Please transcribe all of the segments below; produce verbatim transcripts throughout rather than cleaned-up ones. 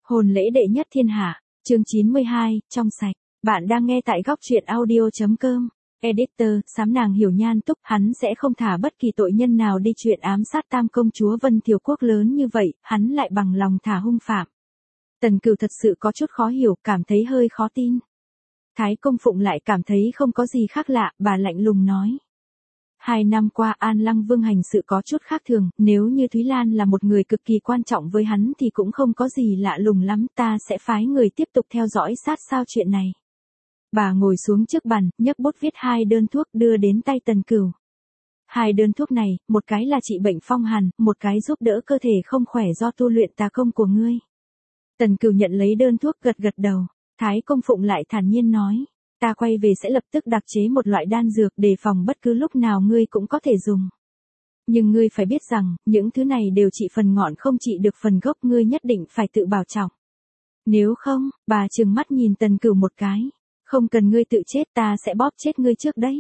Hôn lễ đệ nhất thiên hạ, chương chín mươi hai, trong sạch. Bạn đang nghe tại góc truyện audio.com. Editor, sám nàng hiểu nhan túc, hắn sẽ không thả bất kỳ tội nhân nào đi chuyện ám sát tam công chúa Vân Thiều Quốc lớn như vậy, hắn lại bằng lòng thả hung phạm. Tần Cửu thật sự có chút khó hiểu, cảm thấy hơi khó tin. Thái Công Phụng lại cảm thấy không có gì khác lạ, bà lạnh lùng nói. Hai năm qua An Lăng Vương hành sự có chút khác thường, nếu như Thúy Lan là một người cực kỳ quan trọng với hắn thì cũng không có gì lạ lùng lắm, ta sẽ phái người tiếp tục theo dõi sát sao chuyện này. Bà ngồi xuống trước bàn, nhấc bút viết hai đơn thuốc đưa đến tay Tần Cửu. Hai đơn thuốc này, một cái là trị bệnh phong hàn, một cái giúp đỡ cơ thể không khỏe do tu luyện tà công của ngươi. Tần Cửu nhận lấy đơn thuốc gật gật đầu, Thái Công Phụng lại thản nhiên nói. Ta quay về sẽ lập tức đặc chế một loại đan dược để phòng bất cứ lúc nào ngươi cũng có thể dùng. Nhưng ngươi phải biết rằng, những thứ này đều trị phần ngọn không trị được phần gốc, ngươi nhất định phải tự bảo trọng. Nếu không, bà trừng mắt nhìn Tần Cửu một cái. Không cần ngươi tự chết, ta sẽ bóp chết ngươi trước đấy.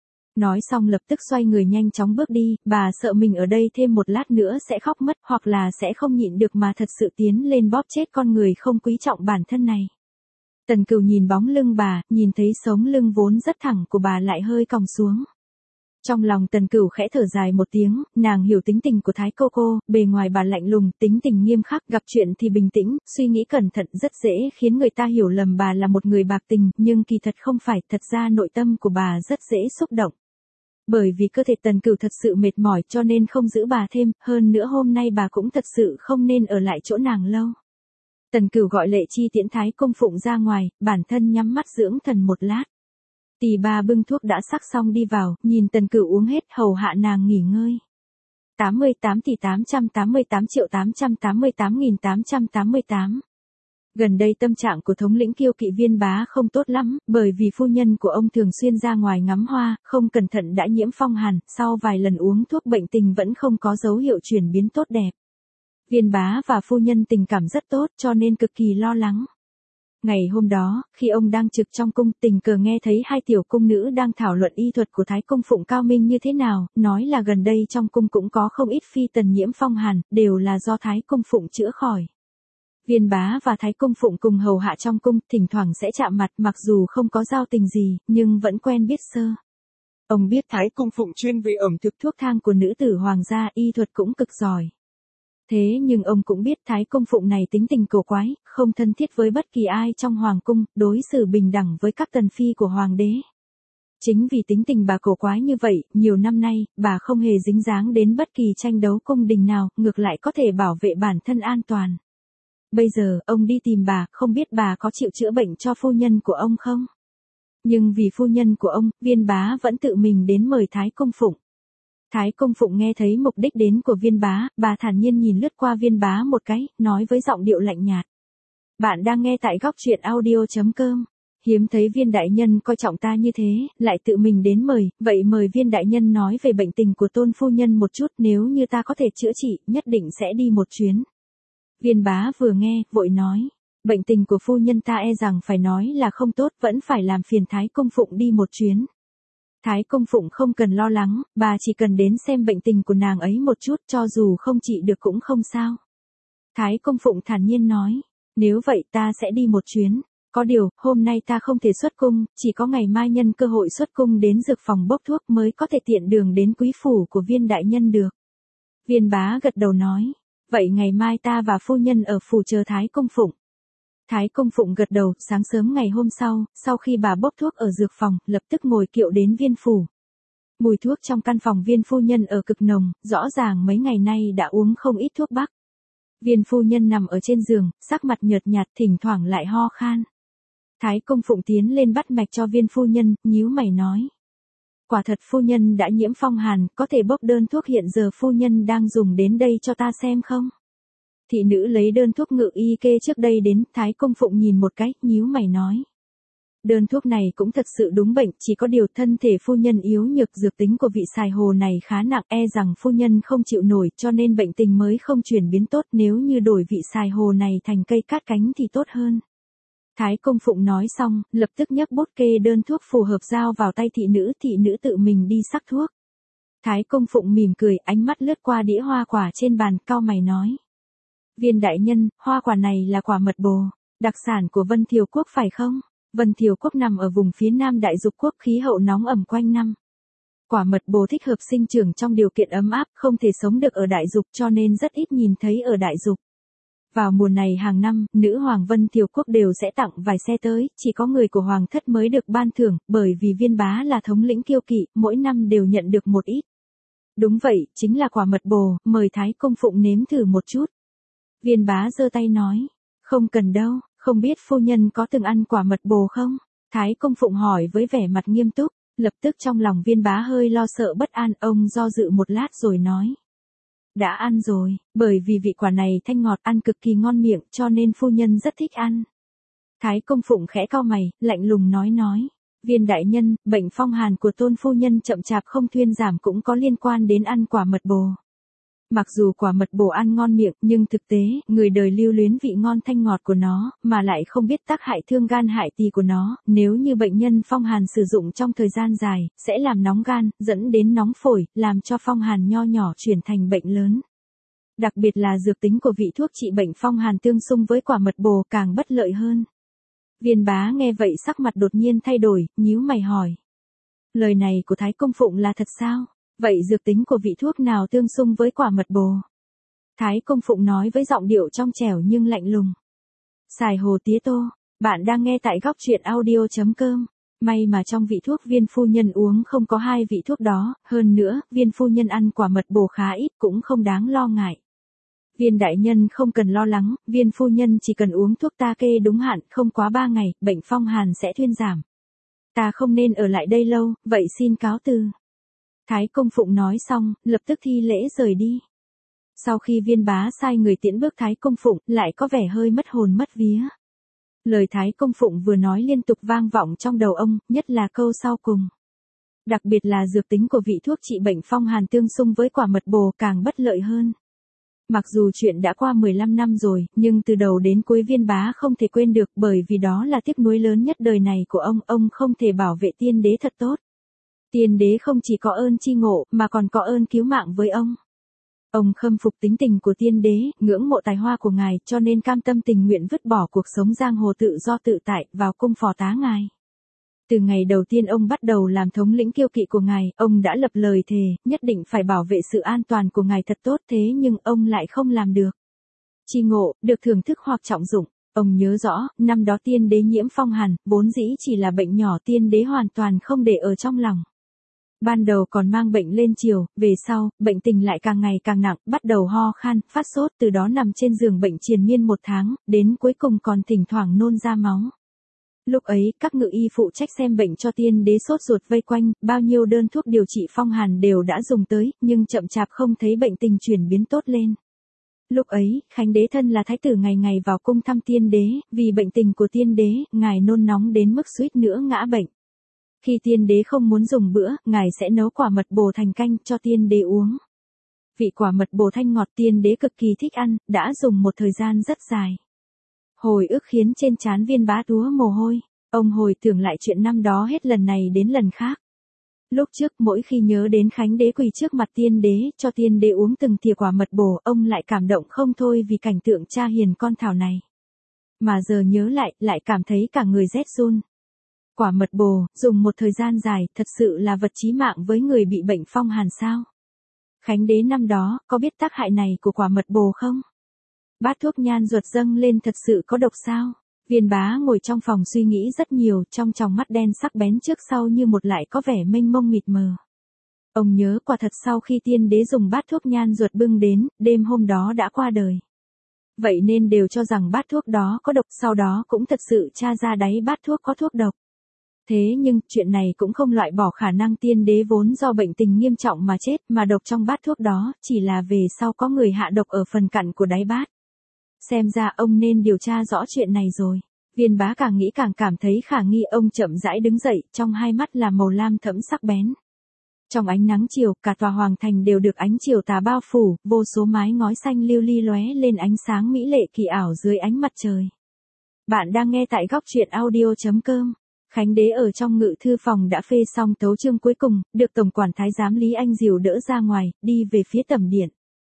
Nói xong lập tức xoay người nhanh chóng bước đi, bà sợ mình ở đây thêm một lát nữa sẽ khóc mất hoặc là sẽ không nhịn được mà thật sự tiến lên bóp chết con người không quý trọng bản thân này. Tần Cửu nhìn bóng lưng bà, nhìn thấy sống lưng vốn rất thẳng của bà lại hơi còng xuống. Trong lòng Tần Cửu khẽ thở dài một tiếng, nàng hiểu tính tình của Thái cô cô, bề ngoài bà lạnh lùng, tính tình nghiêm khắc, gặp chuyện thì bình tĩnh, suy nghĩ cẩn thận rất dễ khiến người ta hiểu lầm bà là một người bạc tình, nhưng kỳ thật không phải, thật ra nội tâm của bà rất dễ xúc động. Bởi vì cơ thể Tần Cửu thật sự mệt mỏi cho nên không giữ bà thêm, hơn nữa hôm nay bà cũng thật sự không nên ở lại chỗ nàng lâu. Tần Cửu gọi Lệ Chi tiễn Thái Công Phụng ra ngoài, bản thân nhắm mắt dưỡng thần một lát. Tỷ bà bưng thuốc đã sắc xong đi vào, nhìn Tần Cửu uống hết hầu hạ nàng nghỉ ngơi. tám mươi tám tỷ tám trăm tám mươi tám triệu tám trăm tám mươi tám nghìn tám trăm tám mươi tám. Gần đây tâm trạng của thống lĩnh Kiêu Kỵ Viên Bá không tốt lắm, bởi vì phu nhân của ông thường xuyên ra ngoài ngắm hoa, không cẩn thận đã nhiễm phong hàn, sau vài lần uống thuốc bệnh tình vẫn không có dấu hiệu chuyển biến tốt đẹp. Viên Bá và phu nhân tình cảm rất tốt cho nên cực kỳ lo lắng. Ngày hôm đó, khi ông đang trực trong cung, tình cờ nghe thấy hai tiểu cung nữ đang thảo luận y thuật của Thái Công Phụng cao minh như thế nào, nói là gần đây trong cung cũng có không ít phi tần nhiễm phong hàn, đều là do Thái Công Phụng chữa khỏi. Viên Bá và Thái Công Phụng cùng hầu hạ trong cung, thỉnh thoảng sẽ chạm mặt, mặc dù không có giao tình gì, nhưng vẫn quen biết sơ. Ông biết Thái Công Phụng chuyên về ẩm thực thuốc thang của nữ tử hoàng gia, y thuật cũng cực giỏi. Thế nhưng ông cũng biết Thái Công Phụng này tính tình cổ quái, không thân thiết với bất kỳ ai trong hoàng cung, đối xử bình đẳng với các tần phi của hoàng đế. Chính vì tính tình bà cổ quái như vậy, nhiều năm nay, bà không hề dính dáng đến bất kỳ tranh đấu cung đình nào, ngược lại có thể bảo vệ bản thân an toàn. Bây giờ, ông đi tìm bà, không biết bà có chịu chữa bệnh cho phu nhân của ông không? Nhưng vì phu nhân của ông, Viên Bá vẫn tự mình đến mời Thái Công Phụng. Thái Công Phụng nghe thấy mục đích đến của Viên Bá, bà thản nhiên nhìn lướt qua Viên Bá một cái, nói với giọng điệu lạnh nhạt. Bạn đang nghe tại góc truyện audio.com. Hiếm thấy Viên đại nhân coi trọng ta như thế, lại tự mình đến mời, vậy mời Viên đại nhân nói về bệnh tình của Tôn phu nhân một chút, nếu như ta có thể chữa trị, nhất định sẽ đi một chuyến. Viên Bá vừa nghe, vội nói, bệnh tình của phu nhân ta e rằng phải nói là không tốt, vẫn phải làm phiền Thái Công Phụng đi một chuyến. Thái Công Phụng không cần lo lắng, bà chỉ cần đến xem bệnh tình của nàng ấy một chút, cho dù không trị được cũng không sao. Thái Công Phụng thản nhiên nói, nếu vậy ta sẽ đi một chuyến, có điều, hôm nay ta không thể xuất cung, chỉ có ngày mai nhân cơ hội xuất cung đến dược phòng bốc thuốc mới có thể tiện đường đến quý phủ của Viên đại nhân được. Viên Bá gật đầu nói, vậy ngày mai ta và phu nhân ở phủ chờ Thái Công Phụng. Thái Công Phụng gật đầu, sáng sớm ngày hôm sau, sau khi bà bốc thuốc ở dược phòng, lập tức ngồi kiệu đến Viên phủ. Mùi thuốc trong căn phòng Viên phu nhân ở cực nồng, rõ ràng mấy ngày nay đã uống không ít thuốc bắc. Viên phu nhân nằm ở trên giường, sắc mặt nhợt nhạt, thỉnh thoảng lại ho khan. Thái Công Phụng tiến lên bắt mạch cho Viên phu nhân, nhíu mày nói. Quả thật phu nhân đã nhiễm phong hàn, có thể bốc đơn thuốc hiện giờ phu nhân đang dùng đến đây cho ta xem không? Thị nữ lấy đơn thuốc ngự y kê trước đây đến, Thái Công Phụng nhìn một cái, nhíu mày nói. Đơn thuốc này cũng thật sự đúng bệnh, chỉ có điều thân thể phu nhân yếu nhược, dược tính của vị xài hồ này khá nặng, e rằng phu nhân không chịu nổi cho nên bệnh tình mới không chuyển biến tốt, nếu như đổi vị xài hồ này thành cây cát cánh thì tốt hơn. Thái Công Phụng nói xong, lập tức nhấc bút kê đơn thuốc phù hợp giao vào tay thị nữ, thị nữ tự mình đi sắc thuốc. Thái Công Phụng mỉm cười, ánh mắt lướt qua đĩa hoa quả trên bàn, cau mày nói. Viên đại nhân, hoa quả này là quả mật bồ, đặc sản của Vân Thiều Quốc phải không? Vân Thiều Quốc nằm ở vùng phía nam Đại Dục Quốc, khí hậu nóng ẩm quanh năm. Quả mật bồ thích hợp sinh trưởng trong điều kiện ấm áp, không thể sống được ở Đại Dục cho nên rất ít nhìn thấy ở Đại Dục. Vào mùa này hàng năm, nữ hoàng Vân Thiều Quốc đều sẽ tặng vài xe tới, chỉ có người của hoàng thất mới được ban thưởng, bởi vì Viên bá là thống lĩnh kiêu kỵ, mỗi năm đều nhận được một ít. Đúng vậy, chính là quả mật bồ, mời Thái Công Phụng nếm thử một chút. Viên bá giơ tay nói, không cần đâu, không biết phu nhân có từng ăn quả mật bồ không? Thái Công Phụng hỏi với vẻ mặt nghiêm túc, lập tức trong lòng Viên bá hơi lo sợ bất an, ông do dự một lát rồi nói. Đã ăn rồi, bởi vì vị quả này thanh ngọt, ăn cực kỳ ngon miệng cho nên phu nhân rất thích ăn. Thái Công Phụng khẽ cau mày, lạnh lùng nói nói. Viên đại nhân, bệnh phong hàn của tôn phu nhân chậm chạp không thuyên giảm cũng có liên quan đến ăn quả mật bồ. Mặc dù quả mật bồ ăn ngon miệng, nhưng thực tế, người đời lưu luyến vị ngon thanh ngọt của nó, mà lại không biết tác hại thương gan hại tỳ của nó, nếu như bệnh nhân phong hàn sử dụng trong thời gian dài, sẽ làm nóng gan, dẫn đến nóng phổi, làm cho phong hàn nho nhỏ chuyển thành bệnh lớn. Đặc biệt là dược tính của vị thuốc trị bệnh phong hàn tương xung với quả mật bồ càng bất lợi hơn. Viên bá nghe vậy sắc mặt đột nhiên thay đổi, nhíu mày hỏi. Lời này của Thái Công Phụng là thật sao? Vậy dược tính của vị thuốc nào tương xung với quả mật bồ? Thái Công Phụng nói với giọng điệu trong trẻo nhưng lạnh lùng. Xài hồ tía tô, bạn đang nghe tại góc truyện audio chấm com. May mà trong vị thuốc viên phu nhân uống không có hai vị thuốc đó, hơn nữa, viên phu nhân ăn quả mật bồ khá ít cũng không đáng lo ngại. Viên đại nhân không cần lo lắng, viên phu nhân chỉ cần uống thuốc ta kê đúng hạn, không quá ba ngày, bệnh phong hàn sẽ thuyên giảm. Ta không nên ở lại đây lâu, vậy xin cáo từ. Thái Công Phụng nói xong, lập tức thi lễ rời đi. Sau khi Viên bá sai người tiễn bước Thái Công Phụng, lại có vẻ hơi mất hồn mất vía. Lời Thái Công Phụng vừa nói liên tục vang vọng trong đầu ông, nhất là câu sau cùng. Đặc biệt là dược tính của vị thuốc trị bệnh phong hàn tương xung với quả mật bồ càng bất lợi hơn. Mặc dù chuyện đã qua mười lăm năm rồi, nhưng từ đầu đến cuối Viên bá không thể quên được, bởi vì đó là tiếc nuối lớn nhất đời này của ông, ông không thể bảo vệ tiên đế thật tốt. Tiên đế không chỉ có ơn chi ngộ, mà còn có ơn cứu mạng với ông. Ông khâm phục tính tình của tiên đế, ngưỡng mộ tài hoa của ngài, cho nên cam tâm tình nguyện vứt bỏ cuộc sống giang hồ tự do tự tại, vào cung phò tá ngài. Từ ngày đầu tiên ông bắt đầu làm thống lĩnh kiêu kỵ của ngài, ông đã lập lời thề, nhất định phải bảo vệ sự an toàn của ngài thật tốt, thế nhưng ông lại không làm được. Chi ngộ, được thưởng thức hoặc trọng dụng. Ông nhớ rõ, năm đó tiên đế nhiễm phong hàn, vốn dĩ chỉ là bệnh nhỏ, tiên đế hoàn toàn không để ở trong lòng. Ban đầu còn mang bệnh lên triều, về sau, bệnh tình lại càng ngày càng nặng, bắt đầu ho khan, phát sốt, từ đó nằm trên giường bệnh triền miên một tháng, đến cuối cùng còn thỉnh thoảng nôn ra máu. Lúc ấy, các ngự y phụ trách xem bệnh cho tiên đế sốt ruột vây quanh, bao nhiêu đơn thuốc điều trị phong hàn đều đã dùng tới, nhưng chậm chạp không thấy bệnh tình chuyển biến tốt lên. Lúc ấy, Khánh đế thân là thái tử ngày ngày vào cung thăm tiên đế, vì bệnh tình của tiên đế, ngài nôn nóng đến mức suýt nữa ngã bệnh. Khi tiên đế không muốn dùng bữa, ngài sẽ nấu quả mật bồ thành canh cho tiên đế uống. Vị quả mật bồ thanh ngọt tiên đế cực kỳ thích ăn, đã dùng một thời gian rất dài. Hồi ức khiến trên trán Viên bá túa mồ hôi, ông hồi tưởng lại chuyện năm đó hết lần này đến lần khác. Lúc trước mỗi khi nhớ đến Khánh đế quỳ trước mặt tiên đế, cho tiên đế uống từng thìa quả mật bồ, ông lại cảm động không thôi vì cảnh tượng cha hiền con thảo này. Mà giờ nhớ lại, lại cảm thấy cả người rét run. Quả mật bồ, dùng một thời gian dài, thật sự là vật chí mạng với người bị bệnh phong hàn sao? Khánh đế năm đó, có biết tác hại này của quả mật bồ không? Bát thuốc nhan ruột dâng lên thật sự có độc sao? Viên bá ngồi trong phòng suy nghĩ rất nhiều, trong tròng mắt đen sắc bén trước sau như một lại có vẻ mênh mông mịt mờ. Ông nhớ quả thật sau khi tiên đế dùng bát thuốc nhan ruột bưng đến, đêm hôm đó đã qua đời. Vậy nên đều cho rằng bát thuốc đó có độc, sau đó cũng thật sự tra ra đáy bát thuốc có thuốc độc. Thế nhưng, chuyện này cũng không loại bỏ khả năng tiên đế vốn do bệnh tình nghiêm trọng mà chết, mà độc trong bát thuốc đó, chỉ là về sau có người hạ độc ở phần cặn của đáy bát. Xem ra ông nên điều tra rõ chuyện này rồi. Viên bá càng nghĩ càng cảm thấy khả nghi, ông chậm rãi đứng dậy, trong hai mắt là màu lam thẫm sắc bén. Trong ánh nắng chiều, cả tòa hoàng thành đều được ánh chiều tà bao phủ, vô số mái ngói xanh lưu ly lóe lên ánh sáng mỹ lệ kỳ ảo dưới ánh mặt trời. Bạn đang nghe tại góc truyện audio chấm com. Khánh đế ở trong ngự thư phòng đã phê xong tấu chương cuối cùng, được tổng quản thái giám Lý Anh Diều đỡ ra ngoài, đi về phía tẩm điện.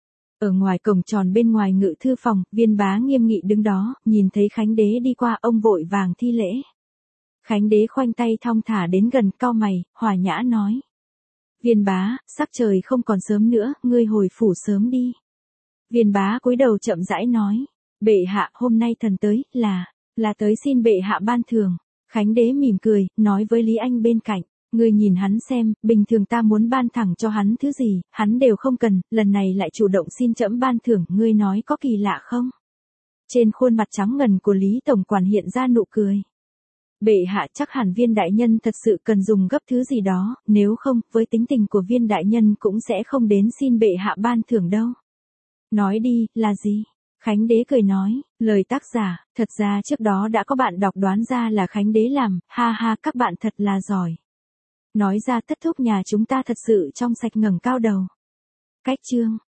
Ở ngoài cổng tròn bên ngoài ngự thư phòng, Viên Bá nghiêm nghị đứng đó, nhìn thấy Khánh Đế đi qua ông vội vàng thi lễ. Khánh Đế khoanh tay thong thả đến gần, cau mày, hòa nhã nói. Viên Bá, sắc trời không còn sớm nữa, ngươi hồi phủ sớm đi. Viên Bá cúi đầu chậm rãi nói. Bệ hạ, hôm nay thần tới, là, là tới xin bệ hạ ban thưởng. Khánh Đế mỉm cười, nói với Lý Anh bên cạnh. Ngươi nhìn hắn xem, bình thường ta muốn ban thẳng cho hắn thứ gì, hắn đều không cần, lần này lại chủ động xin trẫm ban thưởng, ngươi nói có kỳ lạ không? Trên khuôn mặt trắng ngần của Lý Tổng Quản hiện ra nụ cười. Bệ hạ, chắc hẳn Viên đại nhân thật sự cần dùng gấp thứ gì đó, nếu không, với tính tình của Viên đại nhân cũng sẽ không đến xin bệ hạ ban thưởng đâu. Nói đi, là gì? Khánh Đế cười nói, lời tác giả, thật ra trước đó đã có bạn đọc đoán ra là Khánh Đế làm, ha ha, các bạn thật là giỏi. Nói ra Thất Thúc nhà chúng ta thật sự trong sạch ngẩng cao đầu. Cách chương